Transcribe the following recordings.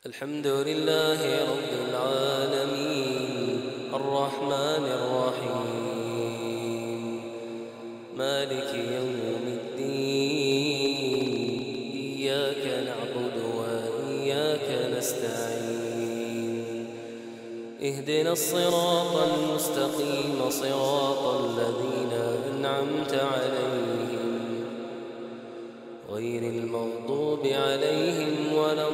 الحمد لله رب العالمين الرحمن الرحيم مالك يوم الدين إياك نعبد وإياك نستعين اهدنا الصراط المستقيم صراط الذين أنعمت عليهم غير المغضوب عليهم ولا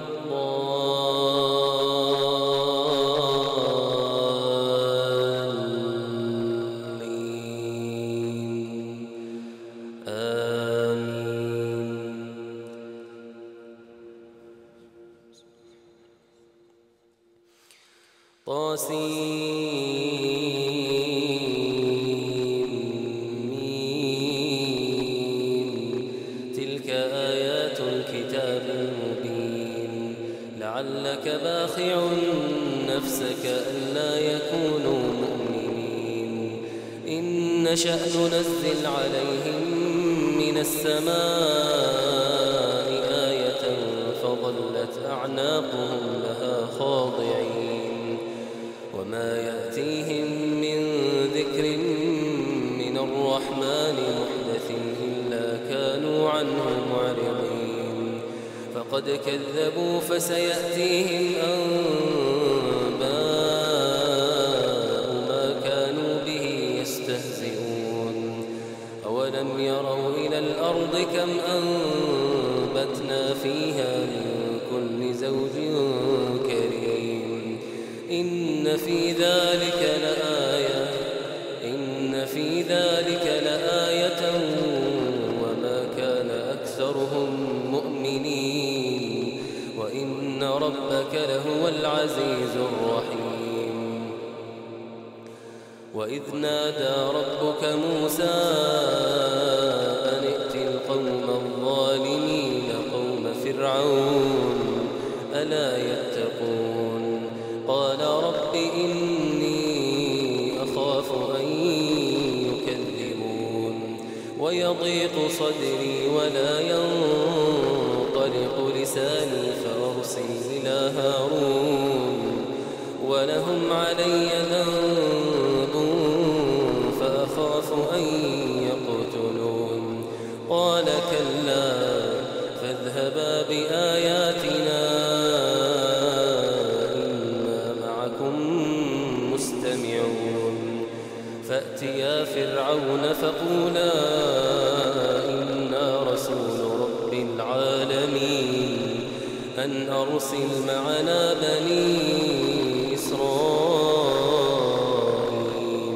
الضالين آمين. تلك آيات الكتاب المبين لعلك باخع نفسك ألا يكونوا مؤمنين إن نشأ ننزل عليهم من السماء آية فظلت أعناقهم لها خاضعين وما يأتيهم من ذكر من الرحمن محدث إلا كانوا عنه معرضين فقد كذبوا فسيأتيهم أنباء ما كانوا به يستهزئون أولم يروا إلى الأرض كم أنبتنا فيها من كل زوج كريم إن في ذلك لآية وما كان أكثرهم مؤمنين وإن ربك لهو العزيز الرحيم وإذ نادى ربك موسى أن ائت القوم الظالمين قوم فرعون ألا يتقون قال رب إني أخاف أن يكذبون ويضيق صدري ولا ينطلق لساني فأرسل إلى هارون ولهم علي ذنب فأخاف أن يقتلون قال كلا فاذهبا بآياتنا فأتيا فرعون فقولا إنا رسول رب العالمين أن أرسل معنا بني إسرائيل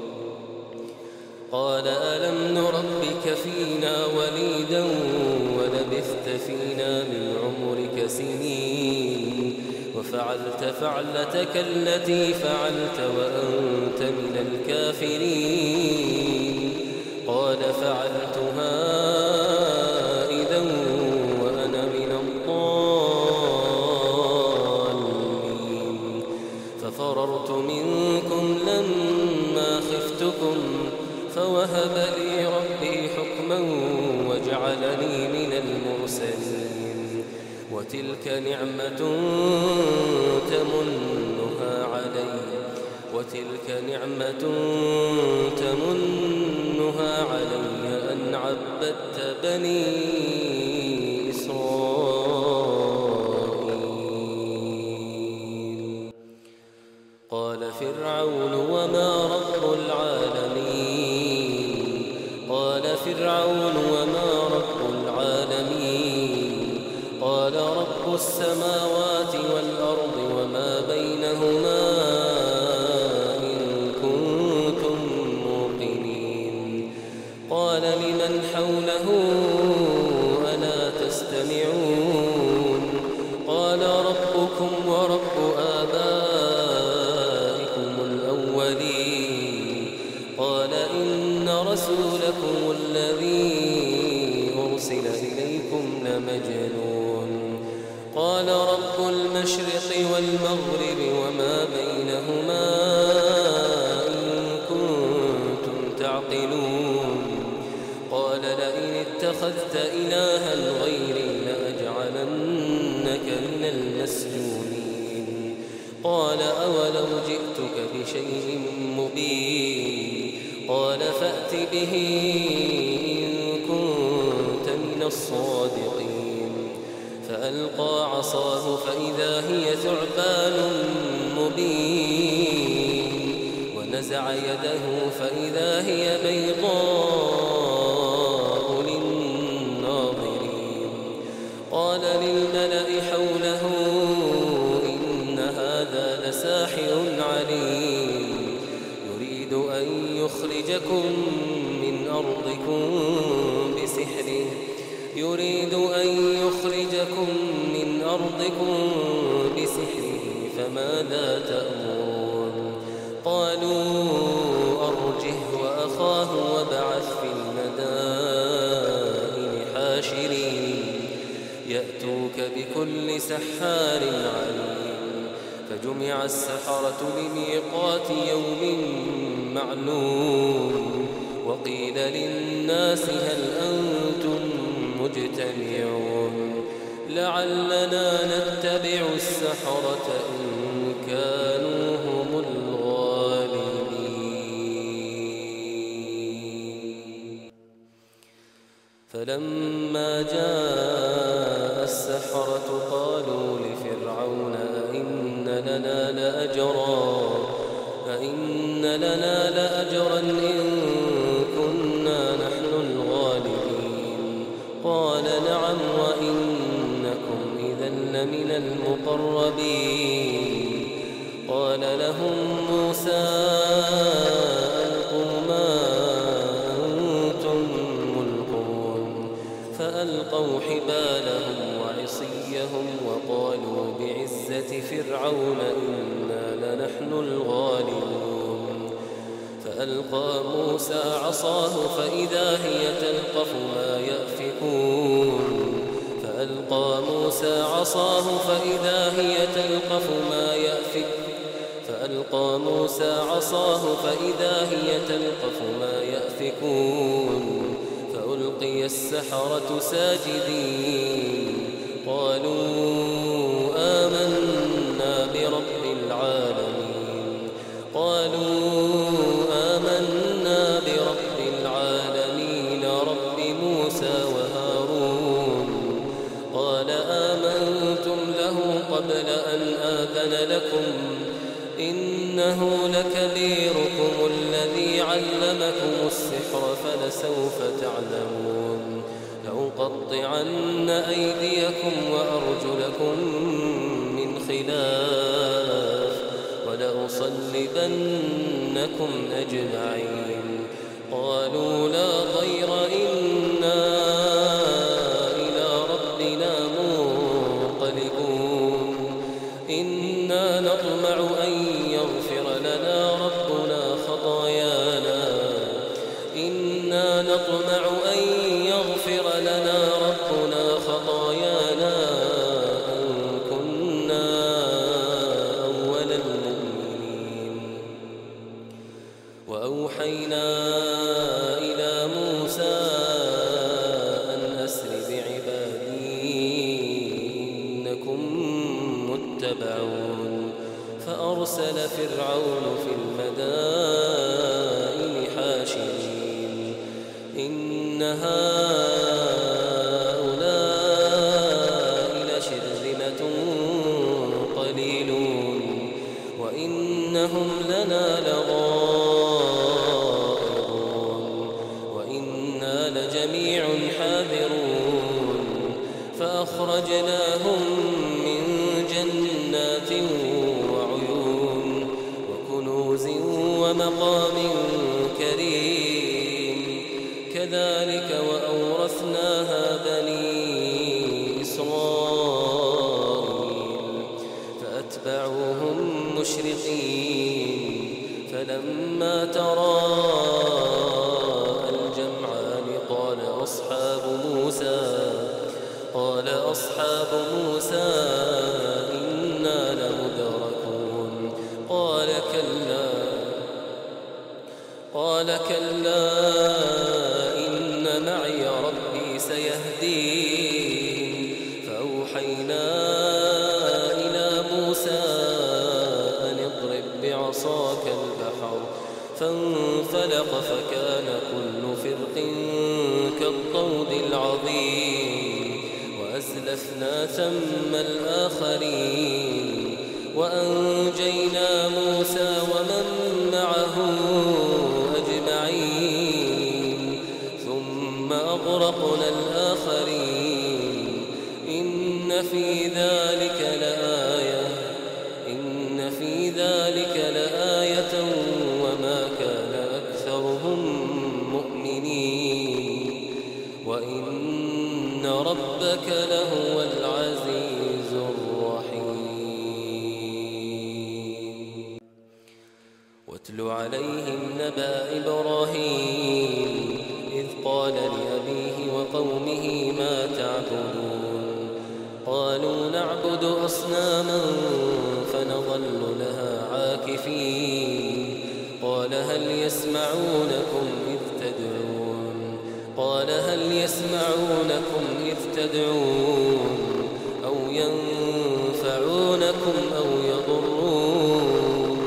قال ألم نربك فينا وليدا ولبثت فينا من عمرك سنين وفعلت فعلتك التي فعلت وأنت من الكافرين قال فعلتها إذا وأنا من الضالين ففررت منكم لما خفتكم فوهب لي ربي حكما وجعلني من المرسلين وتلك نعمة تمنها علي أن عبدت بني إسرائيل قال فرعون وما رب العالمين قال رب السماوات والأرض وما بينهما إن كنتم موقنين قال لمن حوله ألا تستمعون قال ربكم ورب آبائكم الأولين قال إن رسولكم الذي أرسل إليكم لمجنون قال رب المشرق والمغرب وما بينهما إن كنتم تعقلون قال لئن اتخذت إلها غيري لأجعلنك من المسجونين قال أولو جئتك بشيء مبين قال فأت به إن كنت من الصادقين فألقى عصاه فإذا هي ثعبان مبين ونزع يده فإذا هي بيضاء للناظرين قال للملأ حوله إن هذا لساحر عليم يريد أن يخرجكم من أرضكم بسحره فماذا تأمرون قالوا أرجه وأخاه وابعث في المدائن حاشرين يأتوك بكل سحار عليم فجمع السحرة لميقات يوم معلوم وقيل للناس هل أنتم مجتمعون لعلنا نتبع السحرة إن كانوا هم الغالبين فلما جاء السحرة قالوا لفرعون أئن لنا لأجرا إن كنا نحن الغالبين قال نعم وإنكم إذا لمن المقربين قال لهم موسى ألقوا ما أنتم ملقون فألقوا حبالهم وعصيهم وقالوا بعزة فرعون إنا لنحن الغالبون فألقى موسى عصاه فإذا هي تلقف ما يأفكون فألقى موسى عصاه فإذا هي تلقف ما يأفكون فألقي السحرة ساجدين قالوا آمنا برب العالمين رب موسى وهارون قال آمنتم له قبل أن آذن لكم إنه لكبيركم الذي علمكم السحر فلسوف تعلمون لأقطعن أيديكم وأرجلكم من خلاف ولأصلبنكم أجمعين قالوا لا ضير إنا إلى ربنا منقلبون إنا نطمع أن يغفر لنا ربنا خطايانا أن كنا أول المؤمنين وأوحينا إلى موسى أن أسر بعبادي إنكم متبعون فأرسل فرعون في المدائن حاشرين إن هؤلاء لشرذمة قليلون وإنهم لنا لغائظون وإنا لجميع حاذرون فأخرجناهم من جنات وعيون وكنوز ومقام كريم كذلك وأورثناها بني إسرائيل فأتبعوهم مشرقين فلما تراءى الجمعان قال أصحاب موسى إنا لمدركون قال كلا إن معي ربي سيهدين فأوحينا فانفلق فكان كل فرق كالطود العظيم وأزلفنا ثم الآخرين وأنجينا موسى ومن معه أجمعين ثم أغرقنا الآخرين إن في ذلك لآية وما كان أكثرهم مؤمنين وإن ربك لهو العزيز الرحيم واتل عليهم نبأ إبراهيم إذ قال لأبيه وقومه ما تعبدون قالوا نعبد أصناما فنظل لها عاكفين قال هل يسمعونكم إذ تدعون أو ينفعونكم أو يضرون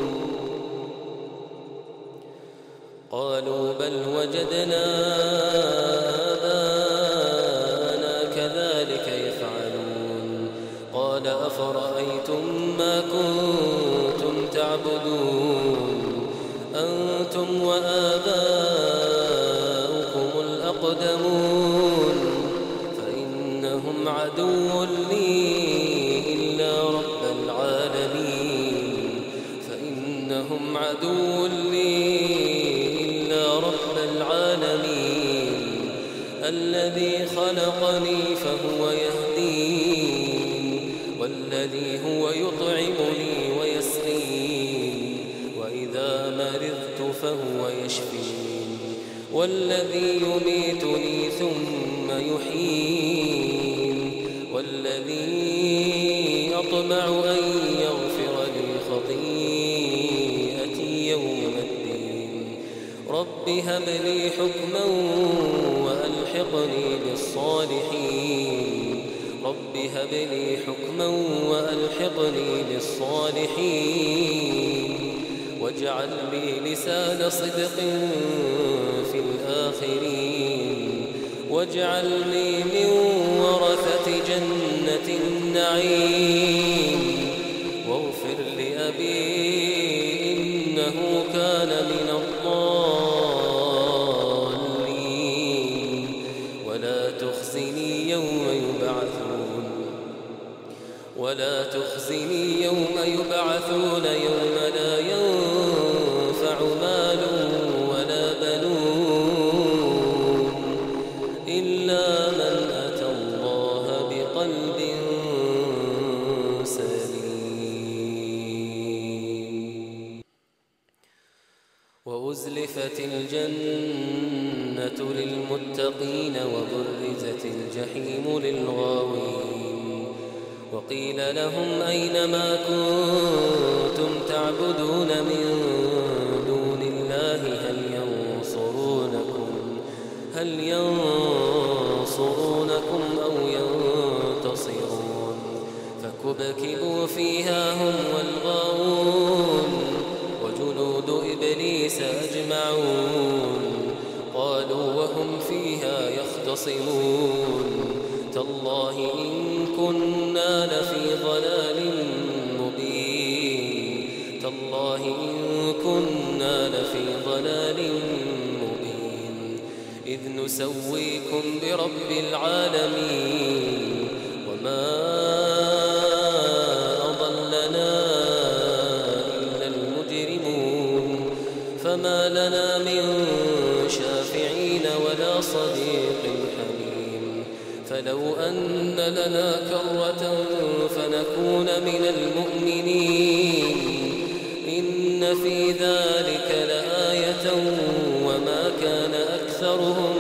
قالوا بل وجدنا آباءنا كذلك يفعلون قال أفرأيتم ما كنتم تعبدون أنتم وآباؤكم الأقدمون فإنهم عدو لي إلا رب العالمين الذي خلقني فهو يهدين والذي هو يطعمني ويسقين وإذا مرضت فهو يشفين والذي يميتني ثم يحيين والذي أطمع أن يغفر لي خطيئتي يوم الدين رب هب لي حكما وألحقني بالصالحين واجعل لي لسان صدق في الآخرين واجعلني من ورثة جنة النعيم واغفر لأبي إنه كان من الضالين ولا تخزني يوم يبعثون يوم لا ينفع مال ولا بنون إلا من أتى الله بقلب سليم وأزلفت الجنة للمتقين وبرزت الجحيم للغاوين وقيل لهم أين ما كنتم تعبدون من دون الله هل ينصرونكم أو ينتصرون فكبكبوا فيها هم والغاوون وجنود إبليس أجمعون قالوا وهم فيها يختصمون تالله إن كنا لفي ضلال مبين إذ نسويكم برب العالمين وما أضلنا إلا المجرمون فما لنا من شافعين ولا صديق حميم فلو أن لنا كرة فنكون من المؤمنين إن في ذلك لآية وما كان أكثرهم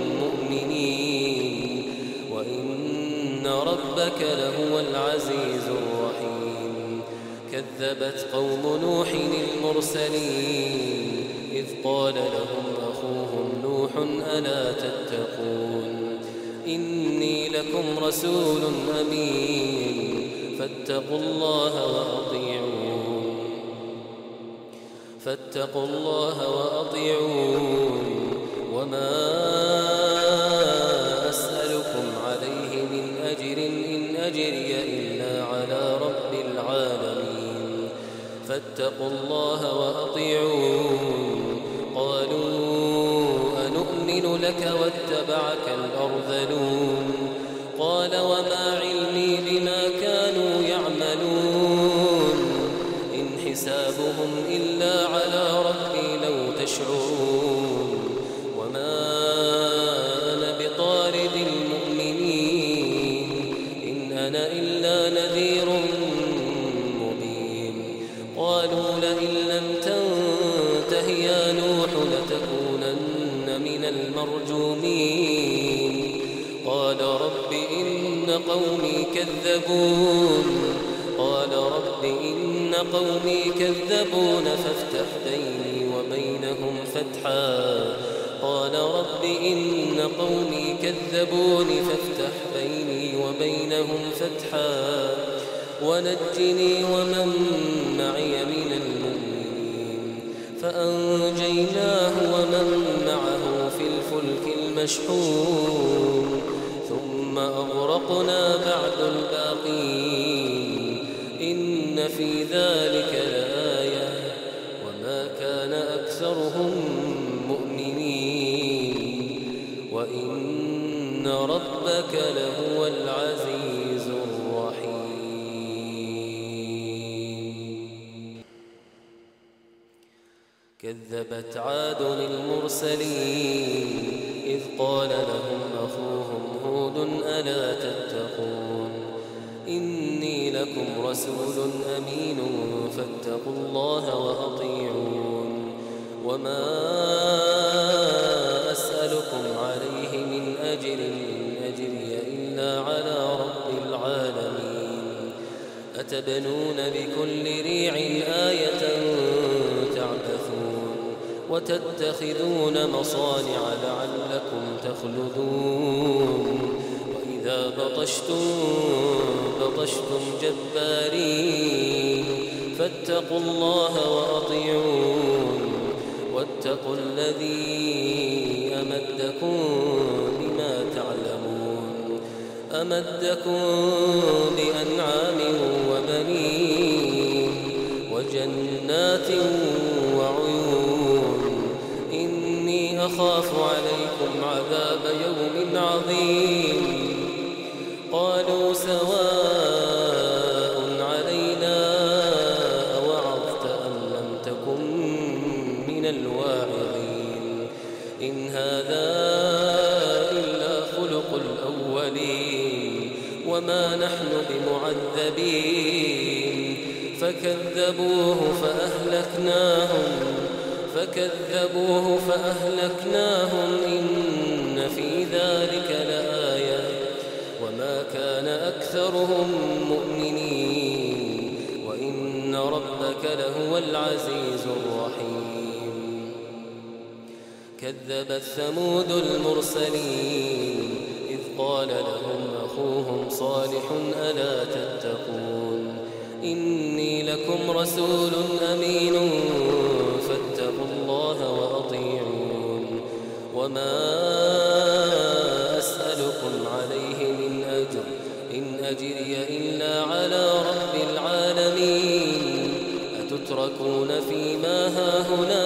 مؤمنين وإن ربك لهو العزيز الرحيم كذبت قوم نوح المرسلين إذ قال لهم أخوهم نوح ألا تتقون إني لكم رسول أمين فاتقوا الله وأطيعون فاتقوا الله وأطيعون وما أسألكم عليه من أجر إن أجري إلا على رب العالمين فاتقوا الله وأطيعون قالوا أنؤمن لك واتبعك الأرذلون قال وما علمي بما كانوا يعملون إن حسابهم إلا على ربي لو تشعرون وما أنا بطارد المؤمنين إن أنا إلا نذير مبين قالوا لئن لم تنته يا نوح لتكونن من المرجومين قال رب إن قومي كذبون فافتح بيني وبينهم فتحا قال رب إن قومي كذبون فافتح بيني وبينهم فتحا ونجني ومن معي من المؤمنين فأنجيناه ومن معه في الفلك المشحون ثم أغرقنا بعد الباقين إن في ذلك لآية وما كان أكثرهم مؤمنين وإن ربك لهو العزيز الرحيم كذبت عاد المرسلين إذ قال لهم أخوهم هود ألا تتقون إني لكم رسول أمين فاتقوا الله وأطيعون وما أسألكم عليه من أجر إن أجري إلا على رب العالمين أتبنون بكل ريع آية تعبثون وتتخذون مصانع لعلكم تخلدون وإذا بطشتم جبارين فاتقوا الله وأطيعون واتقوا الذي أمدكم بما تعلمون أمدكم بأنعام وبنين وجنات وعيون إني أخاف عليكم عذاب يوم عظيم قالوا سواء علينا أوعظت أم لم تكن من الواعظين إن هذا إلا خلق الأولين وما نحن بمعذبين فكذبوه فأهلكناهم إن في ذلك لآية وما كان أكثرهم مؤمنين وإن ربك لهو العزيز الرحيم كذبت ثمود المرسلين إذ قال لهم أخوهم صالح ألا تتقون إني لكم رسول أمين فاتقوا الله وأطيعون وما أسألكم عليه من أجر إن أجري إلا على رب العالمين أتتركون فيما هاهنا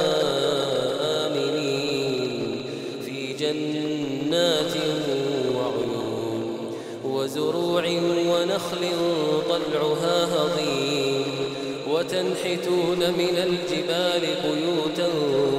آمنين في جنات وعيون وزروع ونخل طلعها هضيم وتنحتون من الجبال بيوتا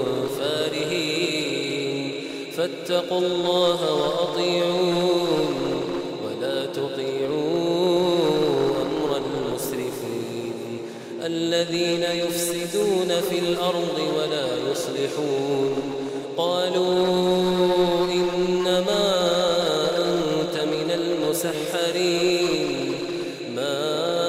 فارهين فاتقوا الله وأطيعون ولا تطيعوا أمر المسرفين الذين يفسدون في الأرض ولا يصلحون قالوا إنما أنت من المسحرين ما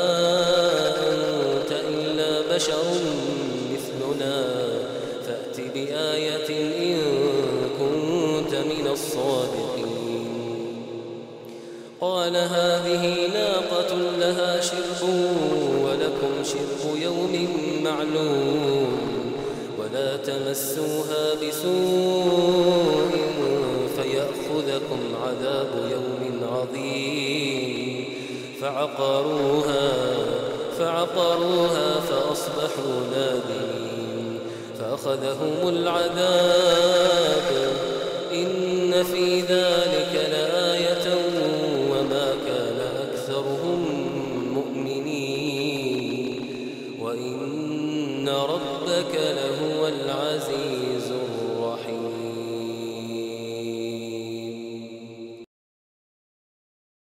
أنت إلا بشر مثلنا فأت بآية إن كنت من الصادقين قال هذه ناقة لها شرب ولكم لكم شرب يوم معلوم ولا تمسوها بسوء فيأخذكم عذاب يوم عظيم فعقروها فأصبحوا نادمين فأخذهم العذاب إن في ذلك لآية وما كان أكثرهم مؤمنين وإن ربك لهو العزيز